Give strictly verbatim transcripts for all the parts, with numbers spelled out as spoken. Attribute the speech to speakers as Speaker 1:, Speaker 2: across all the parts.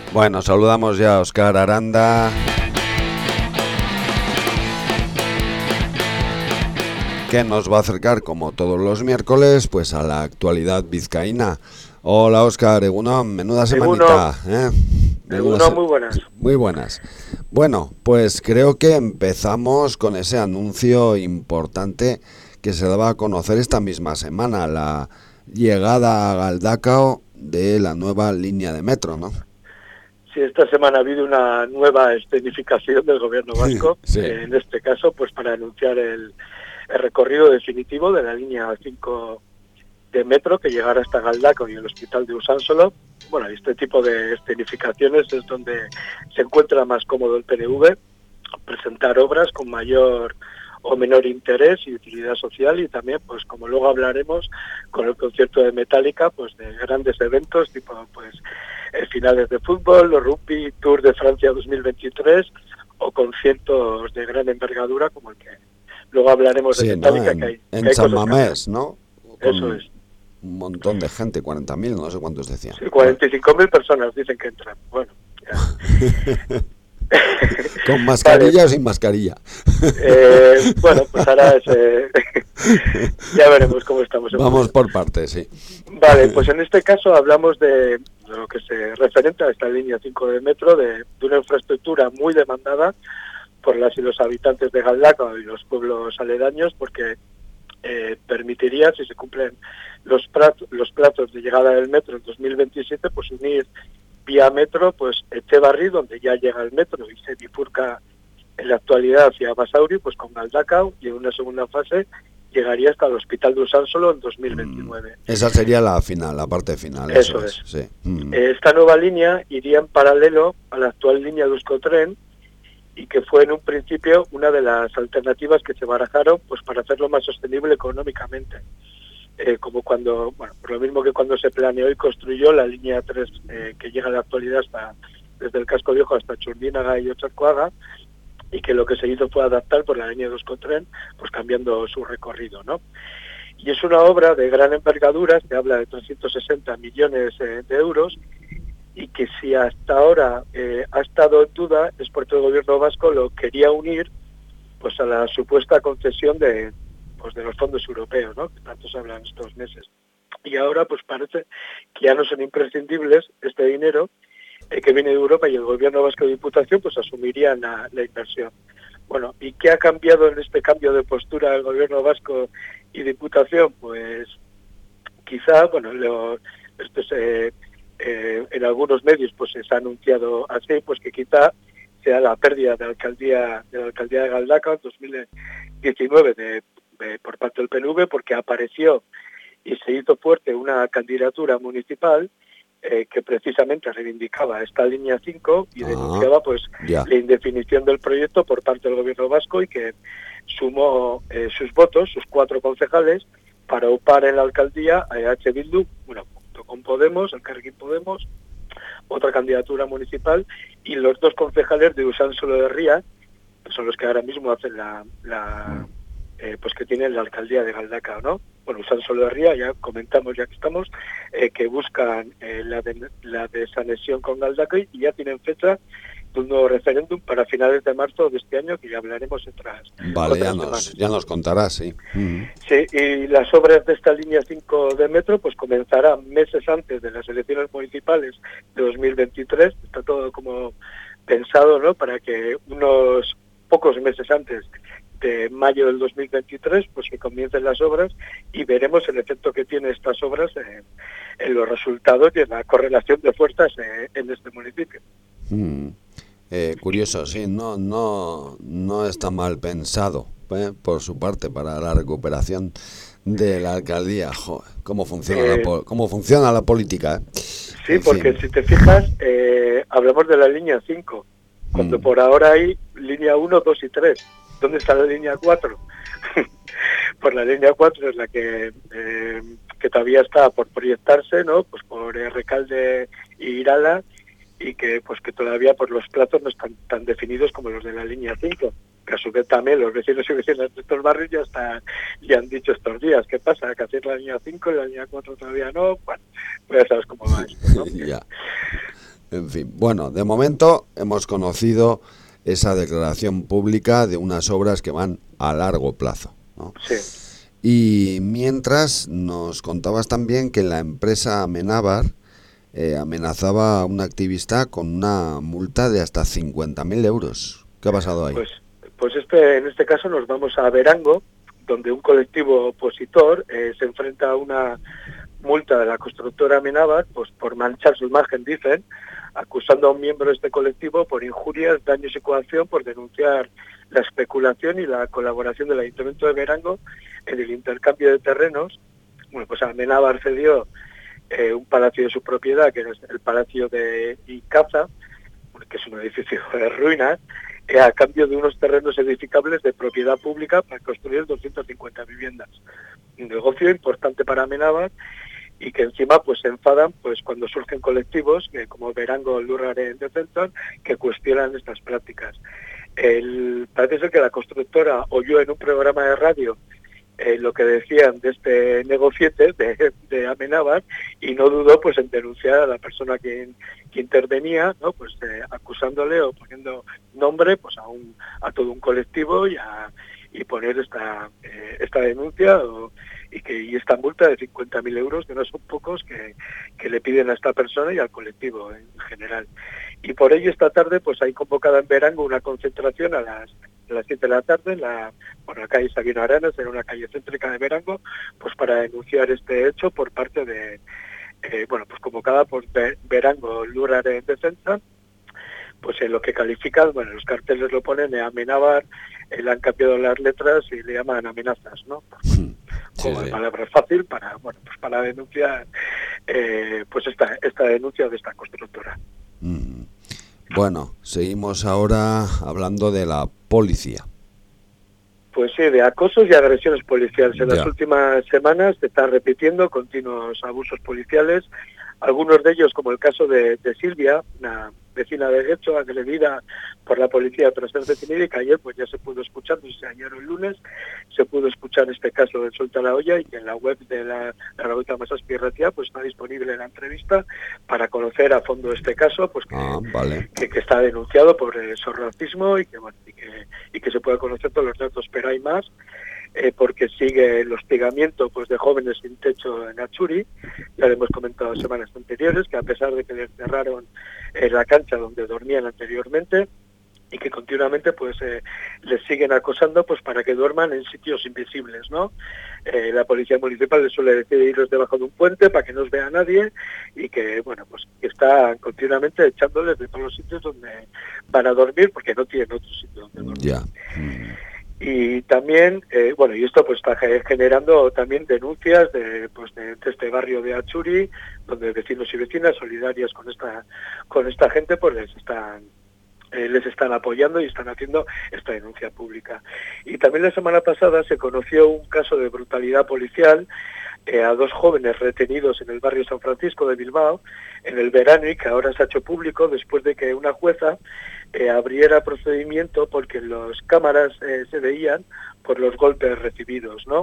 Speaker 1: Bueno, saludamos ya a Óscar Aranda, que nos va a acercar, como todos los miércoles, pues a la actualidad vizcaína. Hola Óscar, Egunon, menuda semanita, ¿eh?
Speaker 2: Egunon, se... muy buenas.
Speaker 1: Muy buenas. Bueno, pues creo que empezamos con ese anuncio importante que se daba a conocer esta misma semana, la llegada a Galdakao de la nueva línea de metro, ¿no?
Speaker 2: Sí, esta semana ha habido una nueva escenificación del gobierno vasco,
Speaker 1: sí.
Speaker 2: eh, en este caso, pues para anunciar el, el recorrido definitivo de la línea cinco de metro que llegará hasta Galdakao y el hospital de Usánsolo. Bueno, este tipo de escenificaciones es donde se encuentra más cómodo el P N V, presentar obras con mayor o menor interés y utilidad social, y también, pues como luego hablaremos, con el concierto de Metallica, pues de grandes eventos tipo pues eh, finales de fútbol, los rugby, Tour de Francia dos mil veintitrés o conciertos de gran envergadura como el que luego hablaremos
Speaker 1: sí,
Speaker 2: de Metallica,
Speaker 1: ¿no? En,
Speaker 2: que hay,
Speaker 1: en
Speaker 2: que hay
Speaker 1: San
Speaker 2: cosas
Speaker 1: Mamés, ¿no? Con
Speaker 2: Eso es.
Speaker 1: Un montón de gente, cuarenta mil, no sé cuántos decían.
Speaker 2: Sí, cuarenta y cinco mil personas dicen que entran. Bueno, ya.
Speaker 1: ¿Con mascarilla
Speaker 2: vale.
Speaker 1: o sin mascarilla?
Speaker 2: Eh, bueno, pues ahora es, eh, ya veremos cómo estamos.
Speaker 1: Vamos por partes, sí.
Speaker 2: Vale, pues en este caso hablamos de, de lo que se referente a esta línea cinco de metro, de, de una infraestructura muy demandada por las y los habitantes de Galdakao y los pueblos aledaños, porque eh, permitiría, si se cumplen los plazos, los plazos de llegada del metro en dos mil veintisiete, pues unir vía metro, pues Etxebarri, donde ya llega el metro y se bifurca en la actualidad hacia Basauri, pues con Galdakao, y en una segunda fase llegaría hasta el hospital de Usánsolo en dos mil veintinueve.
Speaker 1: Mm, esa sería la final, la parte final.
Speaker 2: Eso,
Speaker 1: eso
Speaker 2: es.
Speaker 1: es. Sí. Mm.
Speaker 2: Esta nueva línea iría en paralelo a la actual línea de Euskotren, y que fue en un principio una de las alternativas que se barajaron, pues para hacerlo más sostenible económicamente. Eh, como cuando, bueno, por lo mismo que cuando se planeó y construyó la línea tres, eh, que llega en la actualidad hasta desde el Casco Viejo hasta Txurdinaga y Otxarkoaga, y que lo que se hizo fue adaptar por la línea de Euskotren, pues cambiando su recorrido, ¿no? Y es una obra de gran envergadura, se habla de trescientos sesenta millones eh, de euros, y que si hasta ahora eh, ha estado en duda es porque el gobierno vasco lo quería unir pues a la supuesta concesión de pues de los fondos europeos, ¿no?, que tanto se hablan estos meses. Y ahora pues parece que ya no son imprescindibles este dinero eh, que viene de Europa, y el gobierno vasco de Diputación pues asumirían la, la inversión. Bueno, ¿y qué ha cambiado en este cambio de postura del gobierno vasco y Diputación? Pues quizá, bueno, lo, esto se, eh, en algunos medios pues se ha anunciado así, pues que quizá sea la pérdida de la alcaldía de la alcaldía de Galdakao en dos mil diecinueve de, de, por parte del P N V, porque apareció y se hizo fuerte una candidatura municipal eh, que precisamente reivindicaba esta línea cinco y ah, denunciaba pues yeah. la indefinición del proyecto por parte del gobierno vasco, y que sumó eh, sus votos, sus cuatro concejales, para upar en la alcaldía a E H Bildu, bueno, junto con Podemos, el Elkarrekin Podemos, otra candidatura municipal, y los dos concejales de Usánsolo de Ría, que son los que ahora mismo hacen la, la eh, pues que tienen la alcaldía de Galdakao, ¿no? Bueno, Usánsolo de Ría, ya comentamos, ya que estamos, eh, que buscan eh, la, de, la desanexión con Galdakao, y ya tienen fecha de un nuevo referéndum para finales de marzo de este año, que ya hablaremos otras,
Speaker 1: vale,
Speaker 2: otras
Speaker 1: ya nos,
Speaker 2: semanas.
Speaker 1: ya nos contarás, sí.
Speaker 2: Uh-huh. Sí, y las obras de esta línea cinco de metro pues comenzarán meses antes de las elecciones municipales de dos mil veintitrés. Está todo como pensado, ¿no?, para que unos pocos meses antes de mayo del dos mil veintitrés pues que comiencen las obras, y veremos el efecto que tienen estas obras en, en los resultados y en la correlación de fuerzas en, en este municipio.
Speaker 1: Mm. Eh, curioso, sí, no, no, no está mal pensado, ¿eh?, por su parte, para la recuperación de la alcaldía. Joder, cómo funciona, eh, la, cómo funciona la política. ¿eh?
Speaker 2: Sí,
Speaker 1: en
Speaker 2: porque
Speaker 1: fin.
Speaker 2: si te fijas, eh, hablamos de la línea cinco, cuando mm. por ahora hay línea uno, dos y tres. ¿Dónde está la línea cuatro? Pues la línea cuatro es la que, eh, que todavía está por proyectarse, ¿no?, pues por eh, Recalde y Irala, y que pues que todavía por los plazos no están tan definidos como los de la línea cinco, que a su vez también los vecinos y vecinas de estos barrios ya están, ya han dicho estos días, ¿qué pasa? Que hacer la línea cinco y la línea cuatro todavía no. Bueno, pues ya sabes cómo va esto, ¿no?
Speaker 1: Ya. En fin, bueno, de momento hemos conocido esa declaración pública de unas obras que van a largo plazo, ¿no?
Speaker 2: Sí.
Speaker 1: Y mientras nos contabas también que la empresa Amenábar eh, amenazaba a un activista con una multa de hasta cincuenta mil euros. ¿Qué ha pasado ahí?
Speaker 2: Pues, pues este, en este caso nos vamos a Verango, donde un colectivo opositor eh, se enfrenta a una multa de la constructora Amenábar, pues por manchar su imagen, dicen, acusando a un miembro de este colectivo por injurias, daños y coacción por denunciar la especulación y la colaboración del Ayuntamiento de Verango en el intercambio de terrenos. Bueno, pues Amenábar cedió eh, un palacio de su propiedad, que es el Palacio de Icaza, que es un edificio de ruinas, eh, a cambio de unos terrenos edificables de propiedad pública para construir doscientas cincuenta viviendas. Un negocio importante para Amenábar, y que encima pues se enfadan pues cuando surgen colectivos que como Verango Lurraren Defensor que cuestionan estas prácticas. El, parece ser que la constructora oyó en un programa de radio eh, lo que decían de este negociete de, de Amenábar y no dudó pues en denunciar a la persona que, que intervenía, ¿no? Pues eh, acusándole o poniendo nombre pues a un a todo un colectivo y a y poner esta eh, esta denuncia o, y que y esta multa de cincuenta mil euros, que no son pocos, que, que le piden a esta persona y al colectivo en general. Y por ello esta tarde pues hay convocada en Verango una concentración a las a las siete de la tarde en la, por la calle Sabino Arenas, en una calle céntrica de Verango, pues para denunciar este hecho por parte de, eh, bueno, pues convocada por Verango Lurraren Defensa, pues en lo que califican, bueno, los carteles lo ponen de Amenábar, eh, le han cambiado las letras y le llaman amenazas, ¿no?
Speaker 1: Sí,
Speaker 2: Como
Speaker 1: sí.
Speaker 2: palabra fácil para, bueno, pues para denunciar, eh, pues esta esta denuncia de esta constructora.
Speaker 1: Mm. Bueno, seguimos ahora hablando de la policía.
Speaker 2: Pues sí, de acosos y agresiones policiales. En
Speaker 1: Ya.
Speaker 2: las últimas semanas se están repitiendo continuos abusos policiales, algunos de ellos, como el caso de, de Silvia, una vecina de Guecho, agredida por la policía tras ser detenida, y que ayer pues ya se pudo escuchar, pues ayer o el lunes, se pudo escuchar este caso de Suelta la Olla, y que en la web de la, la Revuelta Masaspi Ratia pues está disponible la entrevista para conocer a fondo este caso, pues que,
Speaker 1: Ah, vale.
Speaker 2: que, que está denunciado por eh, sorracismo y que, bueno, y que y que se puede conocer todos los datos, pero hay más. Eh, porque sigue el hostigamiento pues de jóvenes sin techo en Achuri. Ya lo hemos comentado semanas anteriores, que a pesar de que les cerraron eh, la cancha donde dormían anteriormente, y que continuamente pues eh, les siguen acosando pues para que duerman en sitios invisibles, ¿no? Eh, la policía municipal les suele decir irlos debajo de un puente para que no os vea nadie, y que bueno pues que está continuamente echándoles de todos los sitios donde van a dormir porque no tienen otro sitio donde dormir.
Speaker 1: Ya. Mm.
Speaker 2: Y también, eh, bueno, y esto pues está generando también denuncias de, pues de, de este barrio de Achuri, donde vecinos y vecinas solidarias con esta con esta gente pues les están eh, les están apoyando y están haciendo esta denuncia pública. Y también la semana pasada se conoció un caso de brutalidad policial eh, a dos jóvenes retenidos en el barrio San Francisco de Bilbao en el verano, y que ahora se ha hecho público después de que una jueza eh, abriera procedimiento porque en las cámaras eh, se veían por los golpes recibidos, ¿no?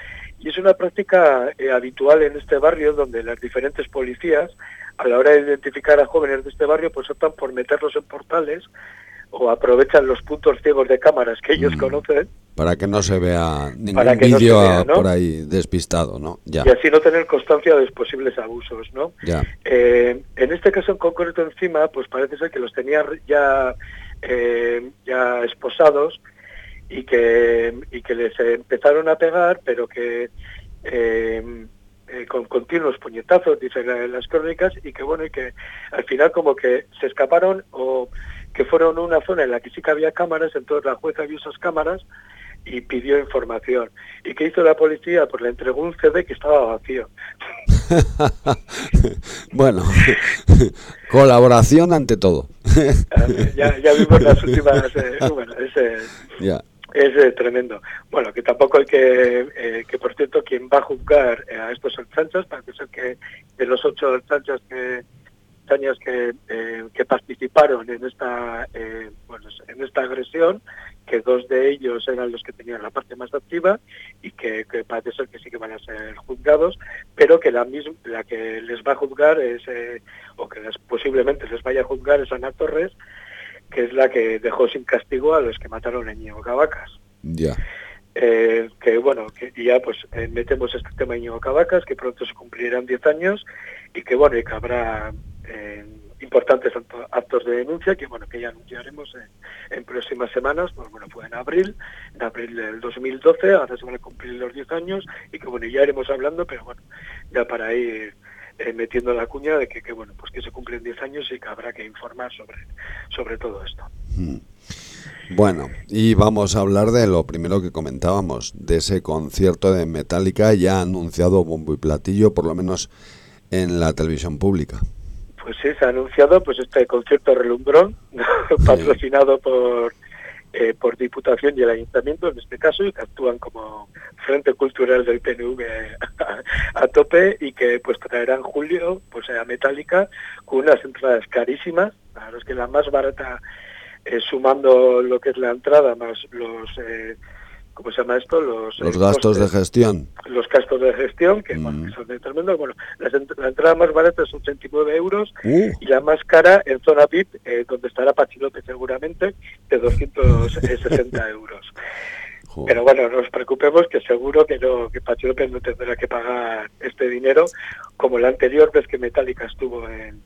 Speaker 2: Y es una práctica eh, habitual en este barrio, donde las diferentes policías, a la hora de identificar a jóvenes de este barrio, pues optan por meterlos en portales o aprovechan los puntos ciegos de cámaras que ellos mm. conocen.
Speaker 1: Para que no se vea ningún vídeo no ¿no? por ahí despistado, ¿no? Ya.
Speaker 2: Y así no tener constancia de los posibles abusos, ¿no?
Speaker 1: Ya.
Speaker 2: Eh, en este caso en concreto encima, pues parece ser que los tenía ya, eh, ya esposados, y que y que les empezaron a pegar, pero que eh, eh, con continuos puñetazos, dicen las crónicas, y que bueno, y que al final como que se escaparon, o que fueron a una zona en la que sí que había cámaras, entonces la jueza vio esas cámaras y pidió información. ¿Y qué hizo la policía? Pues le entregó un C D que estaba vacío.
Speaker 1: Bueno, colaboración ante todo.
Speaker 2: ya, ya vimos las últimas... Eh, bueno, ese...
Speaker 1: Ya.
Speaker 2: Es eh, tremendo. Bueno, que tampoco hay que, eh, que por cierto, quien va a juzgar eh, a estos alchanchas, parece ser que de los ocho alchanchas que, ertzainas que, eh, que participaron en esta, eh, bueno, en esta agresión, que dos de ellos eran los que tenían la parte más activa y que, que parece ser que sí que van a ser juzgados, pero que la misma, la que les va a juzgar es, eh, o que les, posiblemente les vaya a juzgar es Ana Torres, que es la que dejó sin castigo a los que mataron a Íñigo Cabacas.
Speaker 1: Ya.
Speaker 2: Eh, que bueno, que ya pues eh, metemos este tema de Íñigo Cabacas, que pronto se cumplirán diez años y que bueno, y que habrá eh, importantes actos de denuncia que bueno, que ya anunciaremos en, en próximas semanas. Pues bueno, fue en abril, en abril del dos mil doce, ahora se van a cumplir los diez años y que bueno, ya iremos hablando, pero bueno, ya para ir eh, metiendo la cuña de que, que bueno, pues que se cumplen diez años y que habrá que informar sobre, sobre todo esto.
Speaker 1: Hmm. Bueno, y vamos a hablar de lo primero que comentábamos, de ese concierto de Metallica ya anunciado bombo y platillo, por lo menos en la televisión pública.
Speaker 2: Pues sí, se ha anunciado pues este concierto relumbrón, sí. patrocinado por eh, por Diputación y el Ayuntamiento, en este caso, y que actúan como Frente Cultural del P N V a, a tope, y que pues traerá en julio pues a Metallica con unas entradas carísimas, a los que la más barata, Eh, sumando lo que es la entrada más los eh, ¿cómo se llama esto? Los,
Speaker 1: los
Speaker 2: eh,
Speaker 1: gastos
Speaker 2: costes,
Speaker 1: de gestión.
Speaker 2: Los gastos de gestión, que, mm. bueno, que son de tremendos. Bueno, la, la entrada más barata son ochenta y nueve euros
Speaker 1: uh.
Speaker 2: y la más cara en zona V I P, eh, donde estará Patxi López seguramente, de doscientos sesenta euros. Joder. Pero bueno, no nos preocupemos, que seguro que no, que Patxi López no tendrá que pagar este dinero, como la anterior vez que Metallica estuvo en...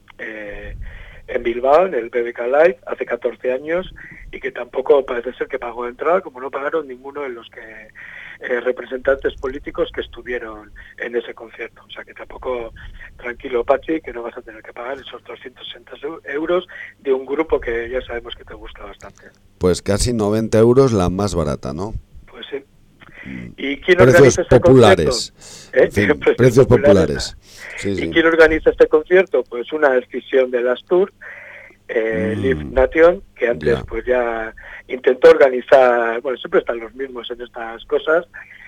Speaker 2: Eh, en Bilbao, en el B B K Live, hace catorce años, y que tampoco parece ser que pagó entrada, como no pagaron ninguno de los que eh, representantes políticos que estuvieron en ese concierto. O sea que tampoco, tranquilo Patxi, que no vas a tener que pagar esos doscientos sesenta euros de un grupo que ya sabemos que te gusta bastante.
Speaker 1: Pues casi noventa euros la más barata, ¿no?
Speaker 2: Pues sí. ¿Y quién
Speaker 1: precios
Speaker 2: organiza este
Speaker 1: populares.
Speaker 2: concierto? ¿Eh?
Speaker 1: En fin, precios,
Speaker 2: precios
Speaker 1: populares.
Speaker 2: populares.
Speaker 1: Sí,
Speaker 2: ¿Y
Speaker 1: sí.
Speaker 2: quién organiza este concierto? Pues una decisión de las Tour, eh, mm, Live Nation, que antes yeah. pues ya intentó organizar, bueno, siempre están los mismos en estas cosas.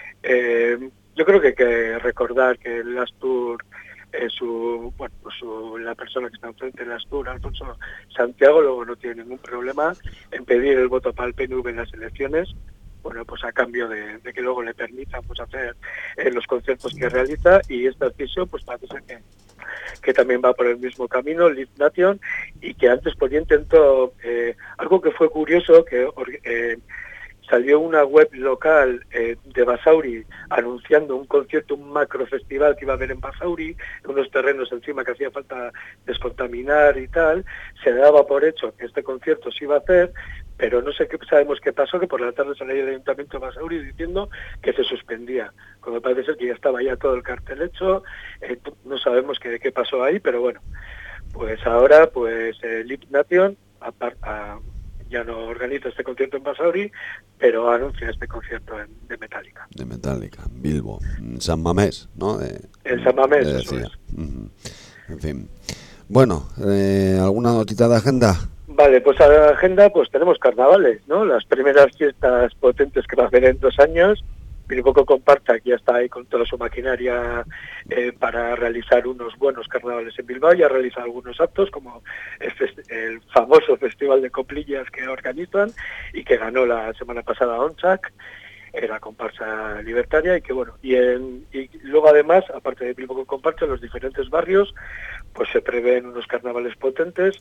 Speaker 2: Eh, yo creo que hay que recordar que las Tour, eh, su, bueno, pues su, la persona que está enfrente de las Tour, Alfonso Santiago, luego no tiene ningún problema en pedir el voto para el P N V en las elecciones. Bueno, pues a cambio de, de que luego le permitan pues hacer eh, los conciertos que realiza, y esta decisión pues parece ser que, que también va por el mismo camino, Live Nation, y que antes pues ya intentó, eh, algo que fue curioso, que eh, salió una web local eh, de Basauri anunciando un concierto, un macro festival que iba a haber en Basauri, unos terrenos encima que hacía falta descontaminar y tal. Se daba por hecho que este concierto se iba a hacer, pero no sé qué sabemos qué pasó, que por la tarde salió el Ayuntamiento de Basauri diciendo que se suspendía, cuando parece ser que ya estaba ya todo el cartel hecho. Eh, no sabemos qué, qué pasó ahí, pero bueno, pues ahora pues eh, Live Nation a, a, ya no organiza este concierto en Basauri, pero anuncia este concierto en, de Metallica.
Speaker 1: De Metallica, Bilbo, en San Mamés, ¿no? De,
Speaker 2: en San Mamés,
Speaker 1: de
Speaker 2: eso es.
Speaker 1: Uh-huh. En fin. Bueno, eh, ¿alguna notita de agenda?
Speaker 2: Vale, pues a la agenda pues tenemos carnavales, ¿no? Las primeras fiestas potentes que va a haber en dos años. Bilboko Comparta, que ya está ahí con toda su maquinaria eh, para realizar unos buenos carnavales en Bilbao. Ya realiza algunos actos, como el, fest- el famoso Festival de Coplillas que organizan y que ganó la semana pasada Onchak, eh, la comparsa libertaria, y que bueno, y, en, y luego además, aparte de Bilboko Comparta, en los diferentes barrios pues se prevén unos carnavales potentes.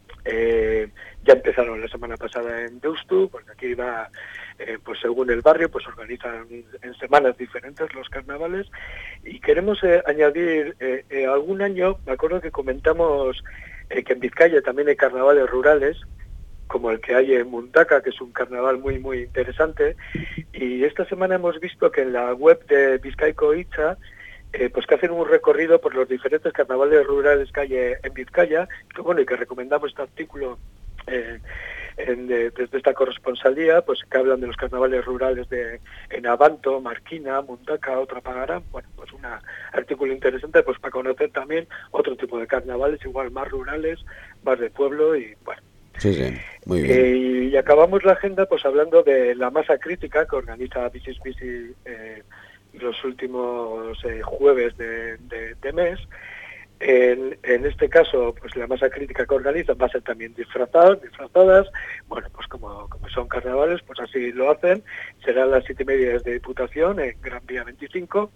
Speaker 2: Eh, ya empezaron la semana pasada en Deustu, porque aquí va, eh, pues según el barrio, pues organizan en semanas diferentes los carnavales, y queremos eh, añadir eh, eh, algún año, me acuerdo que comentamos eh, que en Vizcaya también hay carnavales rurales, como el que hay en Mundaca, que es un carnaval muy muy interesante, y esta semana hemos visto que en la web de Bizkaiko Hitza, Eh, pues que hacen un recorrido por los diferentes carnavales rurales que hay en Vizcaya, que bueno, y que recomendamos este artículo eh, en, de, desde esta corresponsalía, pues que hablan de los carnavales rurales de en Abanto, Marquina, Mundaca, Otrapagarán. Bueno, pues un artículo interesante pues para conocer también otro tipo de carnavales, igual más rurales, más de pueblo, y bueno.
Speaker 1: Sí, sí, muy bien.
Speaker 2: Eh, y acabamos la agenda pues hablando de la masa crítica que organiza Bicis Bici eh, los últimos eh, jueves de, de, de mes, En, en este caso, pues la masa crítica que organizan va a ser también disfrazados, disfrazadas. Bueno, pues como, como son carnavales, pues así lo hacen. Serán las siete y media desde Diputación en Gran Vía veinticinco.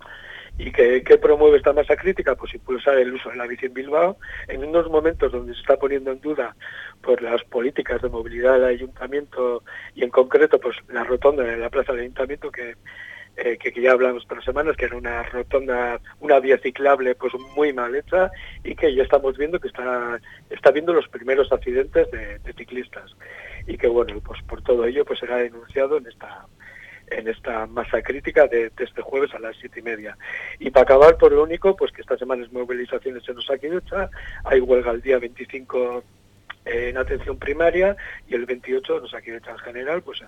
Speaker 2: ¿Y que, qué promueve esta masa crítica? Pues impulsar el uso de la bici en Bilbao, en unos momentos donde se está poniendo en duda pues las políticas de movilidad del ayuntamiento y en concreto pues la rotonda de la plaza del ayuntamiento que, eh, que, que ya hablamos por semanas, que era una rotonda, una vía ciclable pues muy mal hecha y que ya estamos viendo que está, está viendo los primeros accidentes de, de ciclistas y que bueno, pues por todo ello pues será denunciado en esta en esta masa crítica de, de este jueves a las siete y media. Y para acabar, por lo único, pues que esta semana es movilizaciones en Osakidetza, hay huelga el día veinticinco en atención primaria y el veintiocho en Osakidetza en general, pues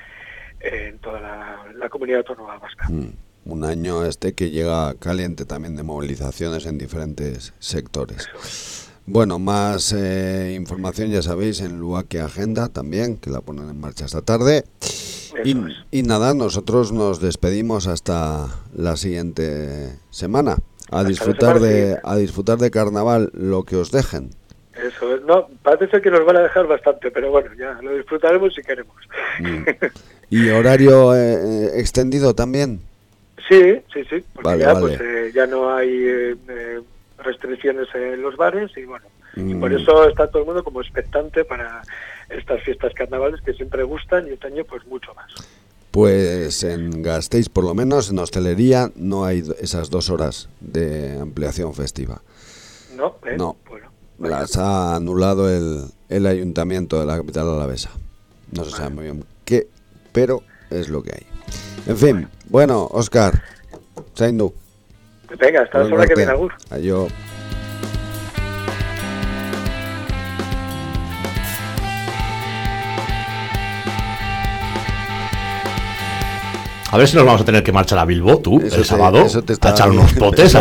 Speaker 2: en, en toda la, la comunidad autónoma vasca.
Speaker 1: Mm, un año este que llega caliente también de movilizaciones en diferentes sectores. Bueno, más eh, información ya sabéis en Luaque Agenda también, que la ponen en marcha esta tarde. Y, y nada, nosotros nos despedimos hasta la siguiente semana. A disfrutar de a disfrutar de carnaval lo que os dejen.
Speaker 2: Eso es, no, parece que nos van a dejar bastante, pero bueno, ya lo disfrutaremos si queremos.
Speaker 1: Mm. ¿Y horario eh, extendido también?
Speaker 2: Sí, sí, sí, porque
Speaker 1: vale,
Speaker 2: ya,
Speaker 1: vale.
Speaker 2: Pues, eh, ya no hay eh, restricciones en los bares y bueno, mm. y por eso está todo el mundo como expectante para estas fiestas carnavales que siempre gustan y este año pues mucho más.
Speaker 1: Pues en Gasteiz, por lo menos en hostelería, no hay esas dos horas de ampliación festiva.
Speaker 2: No, ¿eh?
Speaker 1: No,
Speaker 2: bueno,
Speaker 1: las ha anulado el, el ayuntamiento de la capital alavesa. No se vale. sabe muy bien qué, pero es lo que hay. En fin, bueno, Óscar, Zaindu.
Speaker 2: Venga, hasta la semana que viene, agur.
Speaker 1: Adiós.
Speaker 3: A ver si nos vamos a tener que marchar a Bilbo, tú,
Speaker 1: eso
Speaker 3: el
Speaker 1: te,
Speaker 3: sábado,
Speaker 1: eso te está
Speaker 3: a echar unos potes.